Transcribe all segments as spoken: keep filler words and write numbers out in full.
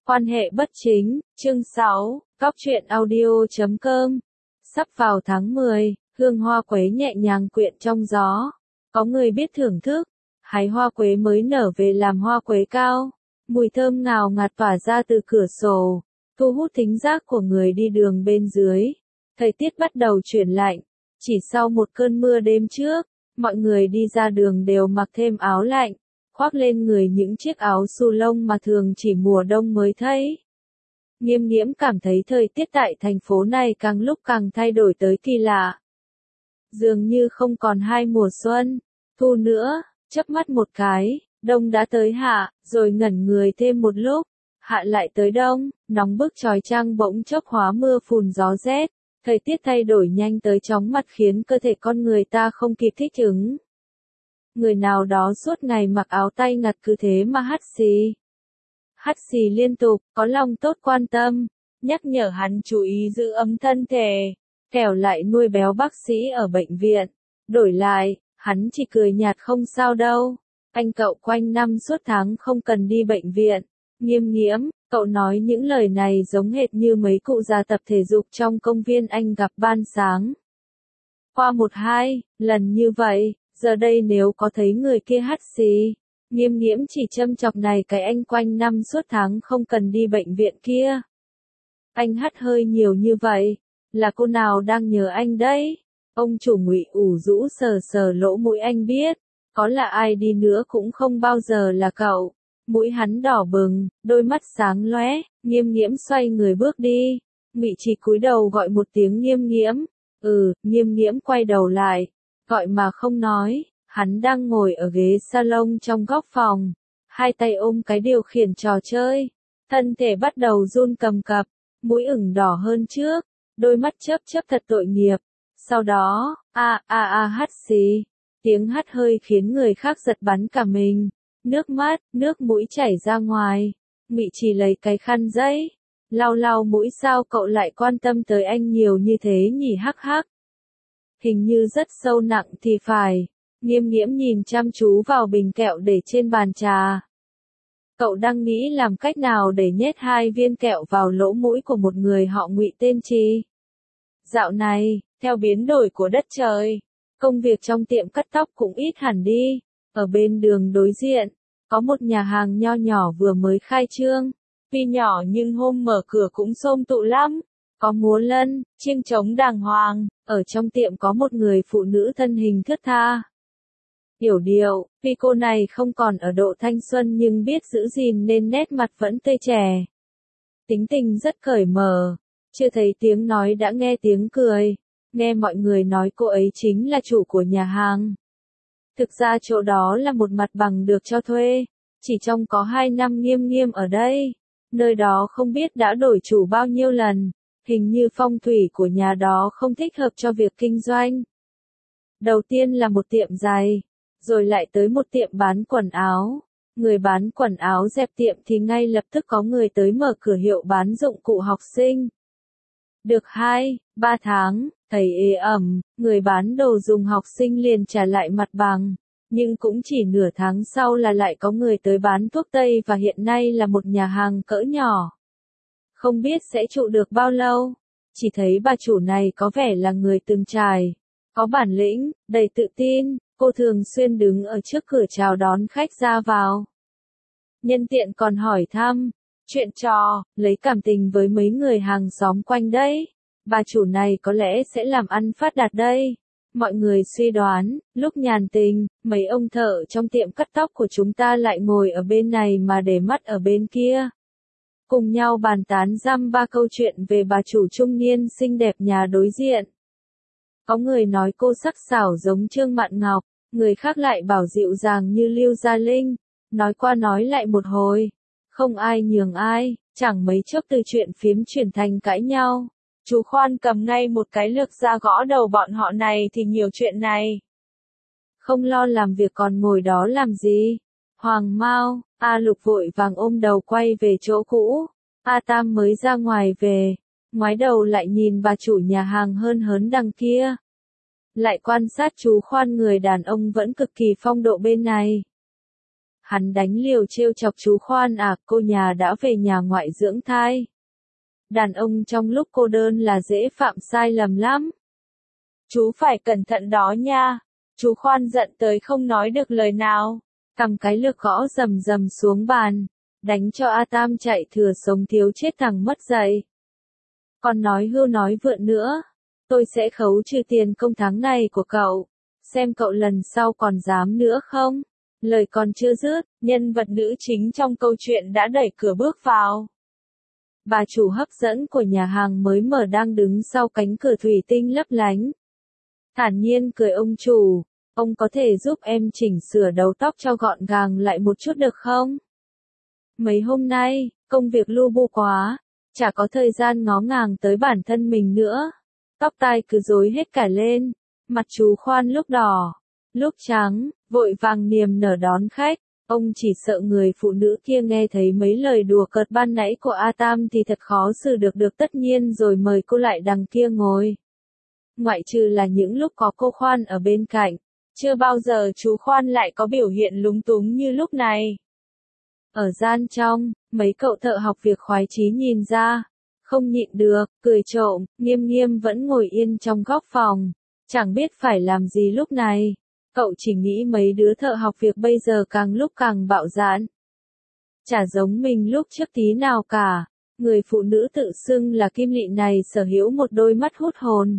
Quan hệ bất chính, chương sáu, Cóc truyện audio chấm com. Sắp vào tháng mười, hương hoa quế nhẹ nhàng quyện trong gió. Có người biết thưởng thức, hái hoa quế mới nở về làm hoa quế cao. Mùi thơm ngào ngạt tỏa ra từ cửa sổ, thu hút thính giác của người đi đường bên dưới. Thời tiết bắt đầu chuyển lạnh, chỉ sau một cơn mưa đêm trước, mọi người đi ra đường đều mặc thêm áo lạnh, khoác lên người những chiếc áo xù lông mà thường chỉ mùa đông mới thấy. Nghiêm Nghiễm cảm thấy thời tiết tại thành phố này càng lúc càng thay đổi tới kỳ lạ. Dường như không còn hai mùa xuân, thu nữa, chớp mắt một cái, đông đã tới hạ, rồi ngẩn người thêm một lúc, hạ lại tới đông, nóng bức chói chang bỗng chốc hóa mưa phùn gió rét. Thời tiết thay đổi nhanh tới chóng mặt khiến cơ thể con người ta không kịp thích ứng. Người nào đó suốt ngày mặc áo tay ngặt cứ thế mà hắt xì. Hắt xì liên tục, có lòng tốt quan tâm, nhắc nhở hắn chú ý giữ ấm thân thể, kẻo lại nuôi béo bác sĩ ở bệnh viện. Đổi lại, hắn chỉ cười nhạt không sao đâu, anh cậu quanh năm suốt tháng không cần đi bệnh viện. Nghiêm Nghiễm, cậu nói những lời này giống hệt như mấy cụ già tập thể dục trong công viên anh gặp ban sáng. Qua một hai, lần như vậy, giờ đây nếu có thấy người kia hắt xì, Nghiêm Nghiễm chỉ châm chọc này cái anh quanh năm suốt tháng không cần đi bệnh viện kia. Anh hắt hơi nhiều như vậy, là cô nào đang nhớ anh đấy? Ông chủ Ngụy ủ rũ sờ sờ lỗ mũi anh biết, có là ai đi nữa cũng không bao giờ là cậu. Mũi hắn đỏ bừng, đôi mắt sáng lóe, Nghiêm Nghiễm xoay người bước đi. Ngụy Trì cúi đầu gọi một tiếng Nghiêm Nghiễm. Ừ, Nghiêm Nghiễm quay đầu lại, gọi mà không nói. Hắn đang ngồi ở ghế salon trong góc phòng, hai tay ôm cái điều khiển trò chơi, thân thể bắt đầu run cầm cập, mũi ửng đỏ hơn trước, đôi mắt chớp chớp thật tội nghiệp. Sau đó, a a a hắt xì, tiếng hắt hơi khiến người khác giật bắn cả mình. Nước mắt, nước mũi chảy ra ngoài. Ngụy Trì lấy cái khăn giấy, lau lau mũi. Sao cậu lại quan tâm tới anh nhiều như thế nhỉ? Hắc hắc. Hình như rất sâu nặng thì phải. Nghiêm Nghiễm nhìn chăm chú vào bình kẹo để trên bàn trà. Cậu đang nghĩ làm cách nào để nhét hai viên kẹo vào lỗ mũi của một người họ Ngụy tên Trì. Dạo này, theo biến đổi của đất trời, công việc trong tiệm cắt tóc cũng ít hẳn đi. Ở bên đường đối diện, có một nhà hàng nho nhỏ vừa mới khai trương. Tuy nhỏ nhưng hôm mở cửa cũng xôm tụ lắm. Có múa lân, chiêng trống đàng hoàng. Ở trong tiệm có một người phụ nữ thân hình thướt tha, yểu điệu. Tuy cô này không còn ở độ thanh xuân nhưng biết giữ gìn nên nét mặt vẫn tươi trẻ. Tính tình rất cởi mở. Chưa thấy tiếng nói đã nghe tiếng cười. Nghe mọi người nói cô ấy chính là chủ của nhà hàng. Thực ra chỗ đó là một mặt bằng được cho thuê. Chỉ trong có hai năm Nghiêm Nghiễm ở đây. Nơi đó không biết đã đổi chủ bao nhiêu lần. Hình như phong thủy của nhà đó không thích hợp cho việc kinh doanh. Đầu tiên là một tiệm giày, rồi lại tới một tiệm bán quần áo. Người bán quần áo dẹp tiệm thì ngay lập tức có người tới mở cửa hiệu bán dụng cụ học sinh. Được hai, ba tháng, thấy ế ẩm, người bán đồ dùng học sinh liền trả lại mặt bằng. Nhưng cũng chỉ nửa tháng sau là lại có người tới bán thuốc tây và hiện nay là một nhà hàng cỡ nhỏ. Không biết sẽ trụ được bao lâu. Chỉ thấy bà chủ này có vẻ là người từng trải, có bản lĩnh, đầy tự tin. Cô thường xuyên đứng ở trước cửa chào đón khách ra vào. Nhân tiện còn hỏi thăm, chuyện trò, lấy cảm tình với mấy người hàng xóm quanh đấy. Bà chủ này có lẽ sẽ làm ăn phát đạt đây. Mọi người suy đoán, lúc nhàn tình, mấy ông thợ trong tiệm cắt tóc của chúng ta lại ngồi ở bên này mà để mắt ở bên kia. Cùng nhau bàn tán dăm ba câu chuyện về bà chủ trung niên xinh đẹp nhà đối diện. Có người nói cô sắc sảo giống Trương Mạn Ngọc, người khác lại bảo dịu dàng như Lưu Gia Linh. Nói qua nói lại một hồi, không ai nhường ai, chẳng mấy chốc từ chuyện phiếm chuyển thành cãi nhau. Chú Khoan cầm ngay một cái lược ra gõ đầu bọn họ này thì nhiều chuyện này. Không lo làm việc còn ngồi đó làm gì? Hoàng Mao, A Lục vội vàng ôm đầu quay về chỗ cũ. A Tam mới ra ngoài về, ngoái đầu lại nhìn bà chủ nhà hàng hơn hớn đằng kia. Lại quan sát chú Khoan, người đàn ông vẫn cực kỳ phong độ bên này. Hắn đánh liều trêu chọc chú Khoan à, cô nhà đã về nhà ngoại dưỡng thai. Đàn ông trong lúc cô đơn là dễ phạm sai lầm lắm. Chú phải cẩn thận đó nha. Chú Khoan giận tới không nói được lời nào. Cầm cái lược gõ rầm rầm xuống bàn. Đánh cho A Tam chạy thừa sống thiếu chết thằng mất dạy. Còn nói hưu nói vượn nữa. Tôi sẽ khấu trừ tiền công tháng này của cậu. Xem cậu lần sau còn dám nữa không? Lời còn chưa dứt, nhân vật nữ chính trong câu chuyện đã đẩy cửa bước vào. Bà chủ hấp dẫn của nhà hàng mới mở đang đứng sau cánh cửa thủy tinh lấp lánh. Thản nhiên cười ông chủ, ông có thể giúp em chỉnh sửa đầu tóc cho gọn gàng lại một chút được không? Mấy hôm nay, công việc lu bu quá, chả có thời gian ngó ngàng tới bản thân mình nữa. Tóc tai cứ rối hết cả lên, mặt chú Khoan lúc đỏ, lúc trắng, vội vàng niềm nở đón khách. Ông chỉ sợ người phụ nữ kia nghe thấy mấy lời đùa cợt ban nãy của A Tam thì thật khó xử được được tất nhiên rồi mời cô lại đằng kia ngồi. Ngoại trừ là những lúc có cô Khoan ở bên cạnh, chưa bao giờ chú Khoan lại có biểu hiện lúng túng như lúc này. Ở gian trong, mấy cậu thợ học việc khoái chí nhìn ra, không nhịn được, cười trộm, Nghiêm Nghiêm vẫn ngồi yên trong góc phòng, chẳng biết phải làm gì lúc này. Cậu chỉ nghĩ mấy đứa thợ học việc bây giờ càng lúc càng bạo dạn. Chả giống mình lúc trước tí nào cả, người phụ nữ tự xưng là Kim Lị này sở hữu một đôi mắt hút hồn.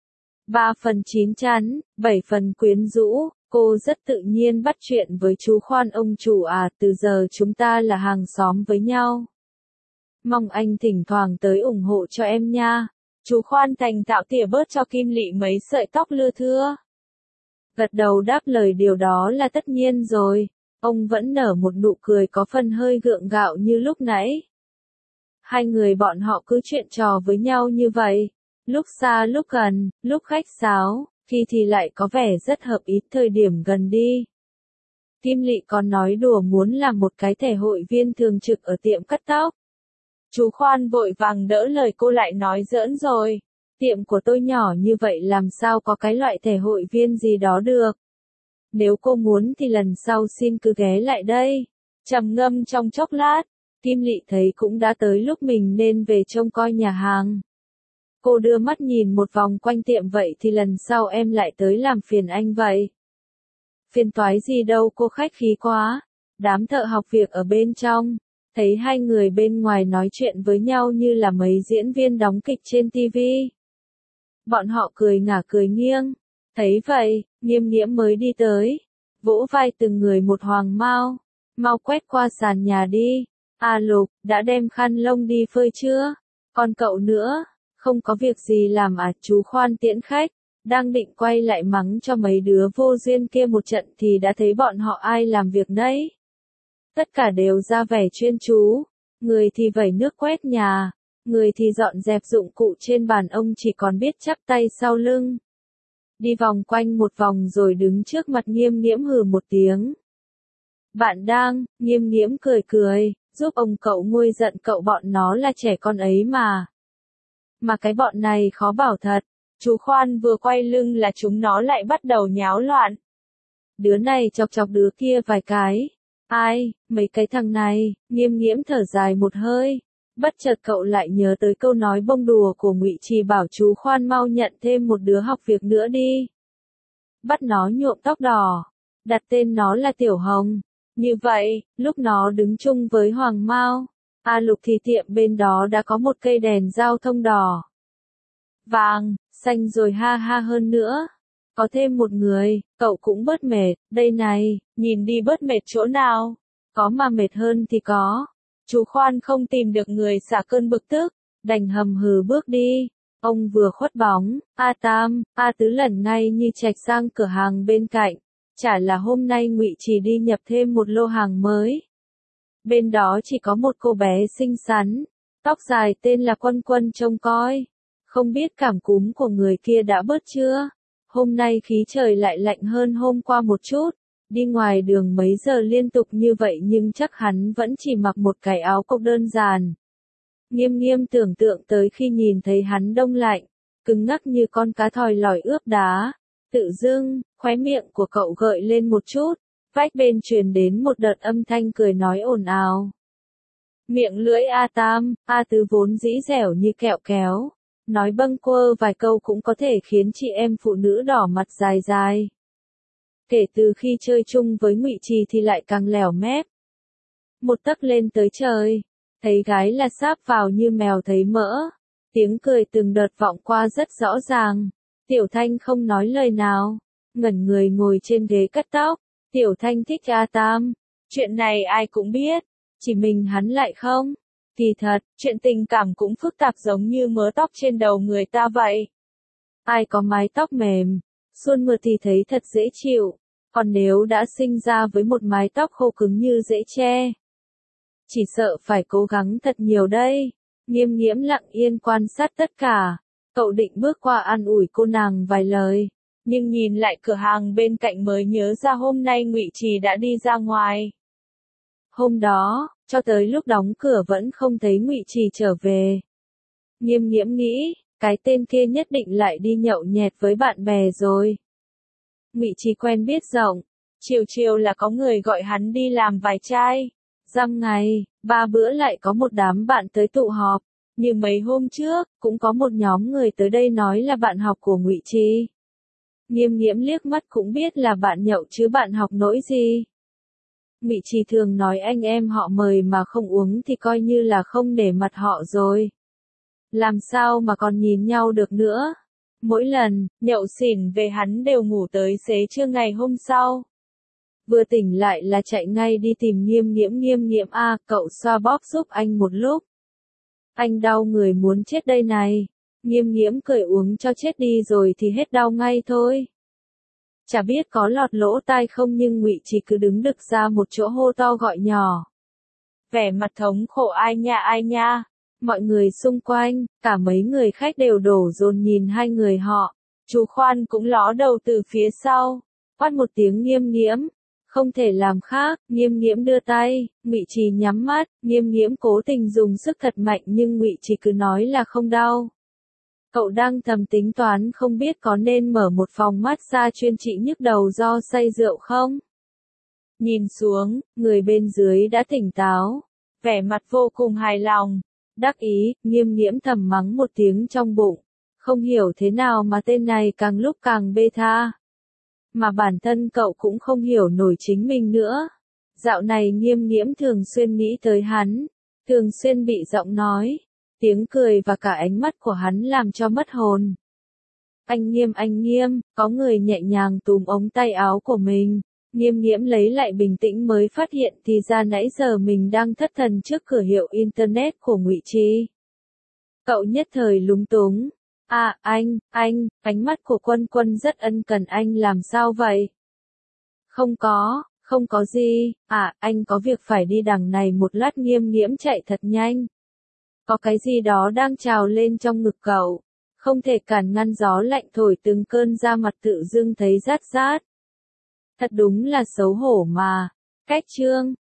Ba phần chín chắn, bảy phần quyến rũ, cô rất tự nhiên bắt chuyện với chú Khoan ông chủ à, từ giờ chúng ta là hàng xóm với nhau. Mong anh thỉnh thoảng tới ủng hộ cho em nha. Chú Khoan thành thạo tỉa bớt cho Kim Lị mấy sợi tóc lưa thưa. Gật đầu đáp lời điều đó là tất nhiên rồi, ông vẫn nở một nụ cười có phần hơi gượng gạo như lúc nãy. Hai người bọn họ cứ chuyện trò với nhau như vậy, lúc xa lúc gần, lúc khách sáo, khi thì lại có vẻ rất hợp ý thời điểm gần đi. Kim Lị còn nói đùa muốn làm một cái thẻ hội viên thường trực ở tiệm cắt tóc. Chú Khoan vội vàng đỡ lời cô lại nói giỡn rồi. Tiệm của tôi nhỏ như vậy làm sao có cái loại thẻ hội viên gì đó được. Nếu cô muốn thì lần sau xin cứ ghé lại đây. Trầm ngâm trong chốc lát, Kim Lị thấy cũng đã tới lúc mình nên về trông coi nhà hàng. Cô đưa mắt nhìn một vòng quanh tiệm vậy thì lần sau em lại tới làm phiền anh vậy. Phiền toái gì đâu cô khách khí quá. Đám thợ học việc ở bên trong, thấy hai người bên ngoài nói chuyện với nhau như là mấy diễn viên đóng kịch trên ti vi. Bọn họ cười ngả cười nghiêng. Thấy vậy, Nghiêm Nghiễm mới đi tới, vỗ vai từng người một hoàng mau. Mau quét qua sàn nhà đi. À Lục, đã đem khăn lông đi phơi chưa? Còn cậu nữa, không có việc gì làm à? Chú Khoan tiễn khách, đang định quay lại mắng cho mấy đứa vô duyên kia một trận thì đã thấy bọn họ ai làm việc nấy. Tất cả đều ra vẻ chuyên chú, người thì vẩy nước quét nhà, người thì dọn dẹp dụng cụ trên bàn, ông chỉ còn biết chắp tay sau lưng. Đi vòng quanh một vòng rồi đứng trước mặt Nghiêm Nghiễm hừ một tiếng. Bạn đang, Nghiêm Nghiễm cười cười, giúp ông cậu nguôi giận cậu, bọn nó là trẻ con ấy mà. Mà cái bọn này khó bảo thật, chú Khoan vừa quay lưng là chúng nó lại bắt đầu nháo loạn. Đứa này chọc chọc đứa kia vài cái. Ai, mấy cái thằng này, Nghiêm Nghiễm thở dài một hơi. Bất chợt cậu lại nhớ tới câu nói bông đùa của Ngụy Trì bảo chú Khoan mau nhận thêm một đứa học việc nữa đi. Bắt nó nhuộm tóc đỏ, đặt tên nó là Tiểu Hồng. Như vậy, lúc nó đứng chung với Hoàng Mao, A Lục thì tiệm bên đó đã có một cây đèn giao thông đỏ, vàng, xanh rồi ha ha hơn nữa. Có thêm một người, cậu cũng bớt mệt, đây này, nhìn đi bớt mệt chỗ nào. Có mà mệt hơn thì có. Chú Khoan không tìm được người xả cơn bực tức, đành hầm hừ bước đi. Ông vừa khuất bóng, A Tam, A Tứ lẩn ngay như chạch sang cửa hàng bên cạnh. Chả là hôm nay Ngụy Trì đi nhập thêm một lô hàng mới. Bên đó chỉ có một cô bé xinh xắn, tóc dài tên là Quân Quân trông coi. Không biết cảm cúm của người kia đã bớt chưa? Hôm nay khí trời lại lạnh hơn hôm qua một chút. Đi ngoài đường mấy giờ liên tục như vậy nhưng chắc hắn vẫn chỉ mặc một cái áo cộc đơn giản. Nghiêm Nghiêm tưởng tượng tới khi nhìn thấy hắn đông lạnh, cứng ngắc như con cá thòi lòi ướp đá. Tự dưng, khóe miệng của cậu gợi lên một chút, Vách bên truyền đến một đợt âm thanh cười nói ồn ào. Miệng lưỡi A Tam, A Tứ vốn dĩ dẻo như kẹo kéo. Nói bâng quơ vài câu cũng có thể khiến chị em phụ nữ đỏ mặt dài dài. Kể từ khi chơi chung với Ngụy Trì thì lại càng lẻo mép. Một tấc lên tới trời, thấy gái là sáp vào như mèo thấy mỡ. Tiếng cười từng đợt vọng qua rất rõ ràng. Tiểu Thanh không nói lời nào, ngẩn người ngồi trên ghế cắt tóc. Tiểu Thanh thích A Tam, chuyện này ai cũng biết, chỉ mình hắn lại không. Kỳ thật, chuyện tình cảm cũng phức tạp giống như mớ tóc trên đầu người ta vậy. Ai có mái tóc mềm, suôn mượt thì thấy thật dễ chịu, còn nếu đã sinh ra với một mái tóc khô cứng như rễ tre, chỉ sợ phải cố gắng thật nhiều đây. Nghiêm Nghiễm lặng yên quan sát tất cả, cậu định bước qua an ủi cô nàng vài lời, nhưng nhìn lại cửa hàng bên cạnh mới nhớ ra hôm nay Ngụy Trì đã đi ra ngoài. Hôm đó, cho tới lúc đóng cửa vẫn không thấy Ngụy Trì trở về. Nghiêm Nghiễm nghĩ, cái tên kia nhất định lại đi nhậu nhẹt với bạn bè rồi. Ngụy Trì quen biết rộng, chiều chiều là có người gọi hắn đi làm vài chai. Dăm ngày, ba bữa lại có một đám bạn tới tụ họp. Như mấy hôm trước, cũng có một nhóm người tới đây nói là bạn học của Ngụy Trì. Nghiêm Nghiễm liếc mắt cũng biết là bạn nhậu chứ bạn học nỗi gì. Ngụy Trì thường nói anh em họ mời mà không uống thì coi như là không để mặt họ rồi. Làm sao mà còn nhìn nhau được nữa. Mỗi lần, nhậu xỉn về hắn đều ngủ tới xế trưa ngày hôm sau. Vừa tỉnh lại là chạy ngay đi tìm Nghiêm Nghiễm. Nghiêm Nghiễm a, cậu xoa bóp giúp anh một lúc. Anh đau người muốn chết đây này. Nghiêm Nghiễm cười uống cho chết đi rồi thì hết đau ngay thôi. Chả biết có lọt lỗ tai không nhưng Ngụy Trì cứ đứng đực ra một chỗ hô to gọi nhỏ. Vẻ mặt thống khổ ai nha ai nha. Mọi người xung quanh, cả mấy người khách đều đổ dồn nhìn hai người họ. Chú Khoan cũng ló đầu từ phía sau. Quát một tiếng Nghiêm Nghiễm. Không thể làm khác, Nghiêm Nghiễm đưa tay, Ngụy Trì nhắm mắt, Nghiêm Nghiễm cố tình dùng sức thật mạnh nhưng Ngụy Trì cứ nói là không đau. Cậu đang thầm tính toán không biết có nên mở một phòng massage chuyên trị nhức đầu do say rượu không? Nhìn xuống, người bên dưới đã tỉnh táo, vẻ mặt vô cùng hài lòng, đắc ý, Nghiêm Nghiễm thầm mắng một tiếng trong bụng, không hiểu thế nào mà tên này càng lúc càng bê tha. Mà bản thân cậu cũng không hiểu nổi chính mình nữa. Dạo này Nghiêm Nghiễm thường xuyên nghĩ tới hắn, thường xuyên bị giọng nói, tiếng cười và cả ánh mắt của hắn làm cho mất hồn. Anh Nghiêm anh Nghiêm, có người nhẹ nhàng túm ống tay áo của mình. Nghiêm Nghiễm lấy lại bình tĩnh mới phát hiện thì ra nãy giờ mình đang thất thần trước cửa hiệu Internet của Ngụy Trì. Cậu nhất thời lúng túng. À, anh, anh, ánh mắt của Quân Quân rất ân cần anh làm sao vậy? Không có, không có gì, à, anh có việc phải đi đằng này một lát. Nghiêm Nghiễm chạy thật nhanh. Có cái gì đó đang trào lên trong ngực cậu, không thể cản ngăn gió lạnh thổi từng cơn da mặt tự dưng thấy rát rát. Thật đúng là xấu hổ mà. Cách chương